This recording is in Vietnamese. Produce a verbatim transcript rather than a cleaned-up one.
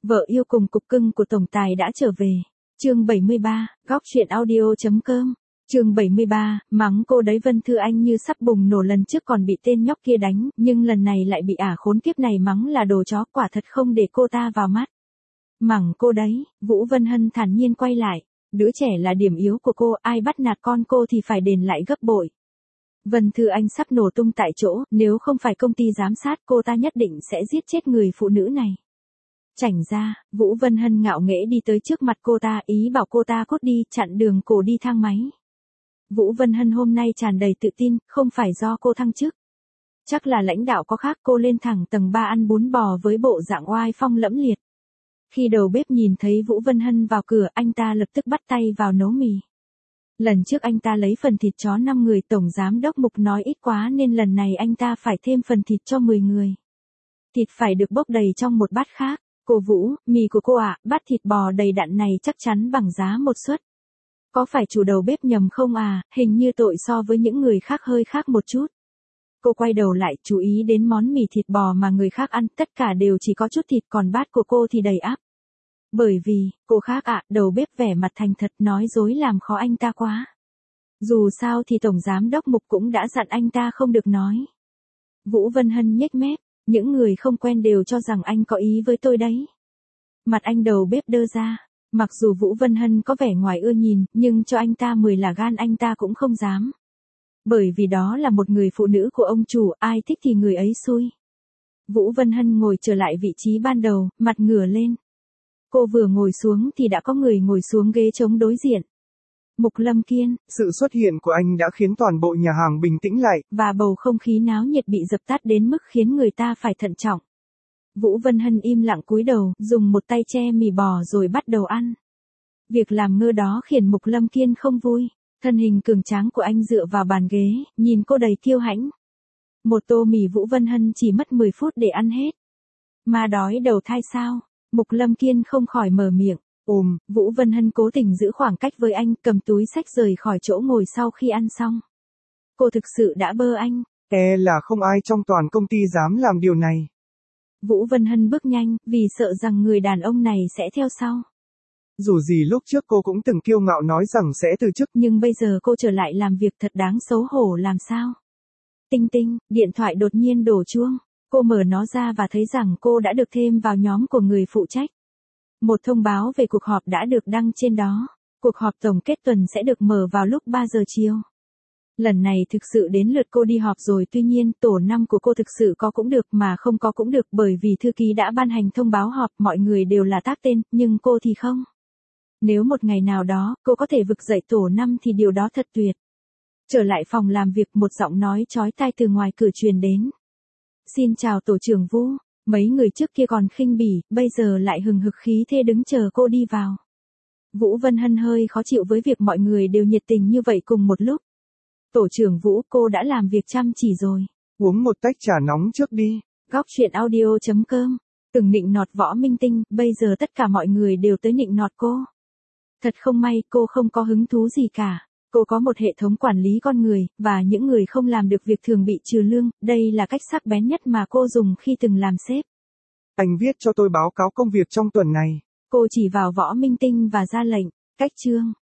Vợ yêu cùng cục cưng của tổng tài đã trở về. Chương bảy mươi ba, góc truyện audio.com. Chương bảy mươi ba, mắng cô đấy Vân Thư Anh như sắp bùng nổ, lần trước còn bị tên nhóc kia đánh, nhưng lần này lại bị ả khốn kiếp này mắng là đồ chó, quả thật không để cô ta vào mắt. Mắng cô đấy, Vũ Vân Hân thản nhiên quay lại, đứa trẻ là điểm yếu của cô, ai bắt nạt con cô thì phải đền lại gấp bội. Vân Thư Anh sắp nổ tung tại chỗ, nếu không phải công ty giám sát cô ta nhất định sẽ giết chết người phụ nữ này. Chảnh ra, Vũ Vân Hân ngạo nghễ đi tới trước mặt cô ta, ý bảo cô ta cút đi, chặn đường cổ đi thang máy. Vũ Vân Hân hôm nay tràn đầy tự tin, không phải do cô thăng chức. Chắc là lãnh đạo có khác, cô lên thẳng tầng ba ăn bún bò với bộ dạng oai phong lẫm liệt. Khi đầu bếp nhìn thấy Vũ Vân Hân vào cửa, anh ta lập tức bắt tay vào nấu mì. Lần trước anh ta lấy phần thịt chó năm người, tổng giám đốc Mục nói ít quá nên lần này anh ta phải thêm phần thịt cho mười người. Thịt phải được bốc đầy trong một bát khác. Cô Vũ, mì của cô ạ, à, bát thịt bò đầy đặn này chắc chắn bằng giá một suất. Có phải chủ đầu bếp nhầm không à, hình như tội so với những người khác hơi khác một chút. Cô quay đầu lại, chú ý đến món mì thịt bò mà người khác ăn, tất cả đều chỉ có chút thịt, còn bát của cô thì đầy ắp. Bởi vì, cô khác ạ, à, đầu bếp vẻ mặt thành thật nói dối làm khó anh ta quá. Dù sao thì tổng giám đốc Mục cũng đã dặn anh ta không được nói. Vũ Vân Hân nhếch mép, những người không quen đều cho rằng anh có ý với tôi đấy. Mặt anh đầu bếp đơ ra, mặc dù Vũ Vân Hân có vẻ ngoài ưa nhìn, nhưng cho anh ta mười là gan anh ta cũng không dám. Bởi vì đó là một người phụ nữ của ông chủ, ai thích thì người ấy xui. Vũ Vân Hân ngồi trở lại vị trí ban đầu, mặt ngửa lên. Cô vừa ngồi xuống thì đã có người ngồi xuống ghế trống đối diện. Mục Lâm Kiên. Sự xuất hiện của anh đã khiến toàn bộ nhà hàng bình tĩnh lại. Và bầu không khí náo nhiệt bị dập tắt đến mức khiến người ta phải thận trọng. Vũ Vân Hân im lặng cúi đầu, dùng một tay che mì bò rồi bắt đầu ăn. Việc làm ngơ đó khiến Mục Lâm Kiên không vui. Thân hình cường tráng của anh dựa vào bàn ghế, nhìn cô đầy kiêu hãnh. Một tô mì Vũ Vân Hân chỉ mất mười phút để ăn hết. Mà đói đầu thai sao? Mục Lâm Kiên không khỏi mở miệng. Ừm, Vũ Vân Hân cố tình giữ khoảng cách với anh, cầm túi xách rời khỏi chỗ ngồi sau khi ăn xong. Cô thực sự đã bơ anh. E là không ai trong toàn công ty dám làm điều này. Vũ Vân Hân bước nhanh, vì sợ rằng người đàn ông này sẽ theo sau. Dù gì lúc trước cô cũng từng kiêu ngạo nói rằng sẽ từ chức. Nhưng bây giờ cô trở lại làm việc thật đáng xấu hổ làm sao? Tinh tinh, điện thoại đột nhiên đổ chuông. Cô mở nó ra và thấy rằng cô đã được thêm vào nhóm của người phụ trách. Một thông báo về cuộc họp đã được đăng trên đó. Cuộc họp tổng kết tuần sẽ được mở vào lúc ba giờ chiều. Lần này thực sự đến lượt cô đi họp rồi, tuy nhiên tổ năm của cô thực sự có cũng được mà không có cũng được, bởi vì thư ký đã ban hành thông báo họp, mọi người đều là tác tên, nhưng cô thì không. Nếu một ngày nào đó cô có thể vực dậy tổ năm thì điều đó thật tuyệt. Trở lại phòng làm việc, một giọng nói chói tai từ ngoài cửa truyền đến. Xin chào tổ trưởng Vũ. Mấy người trước kia còn khinh bỉ, bây giờ lại hừng hực khí thế đứng chờ cô đi vào. Vũ Vân Hân hơi khó chịu với việc mọi người đều nhiệt tình như vậy cùng một lúc. Tổ trưởng Vũ, cô đã làm việc chăm chỉ rồi. Uống một tách trà nóng trước đi. Góc truyện audio.com. Từng nịnh nọt Võ Minh Tinh, bây giờ tất cả mọi người đều tới nịnh nọt cô. Thật không may, cô không có hứng thú gì cả. Cô có một hệ thống quản lý con người, và những người không làm được việc thường bị trừ lương, đây là cách sắc bén nhất mà cô dùng khi từng làm sếp. Anh viết cho tôi báo cáo công việc trong tuần này. Cô chỉ vào Võ Minh Tinh và ra lệnh, cách chương.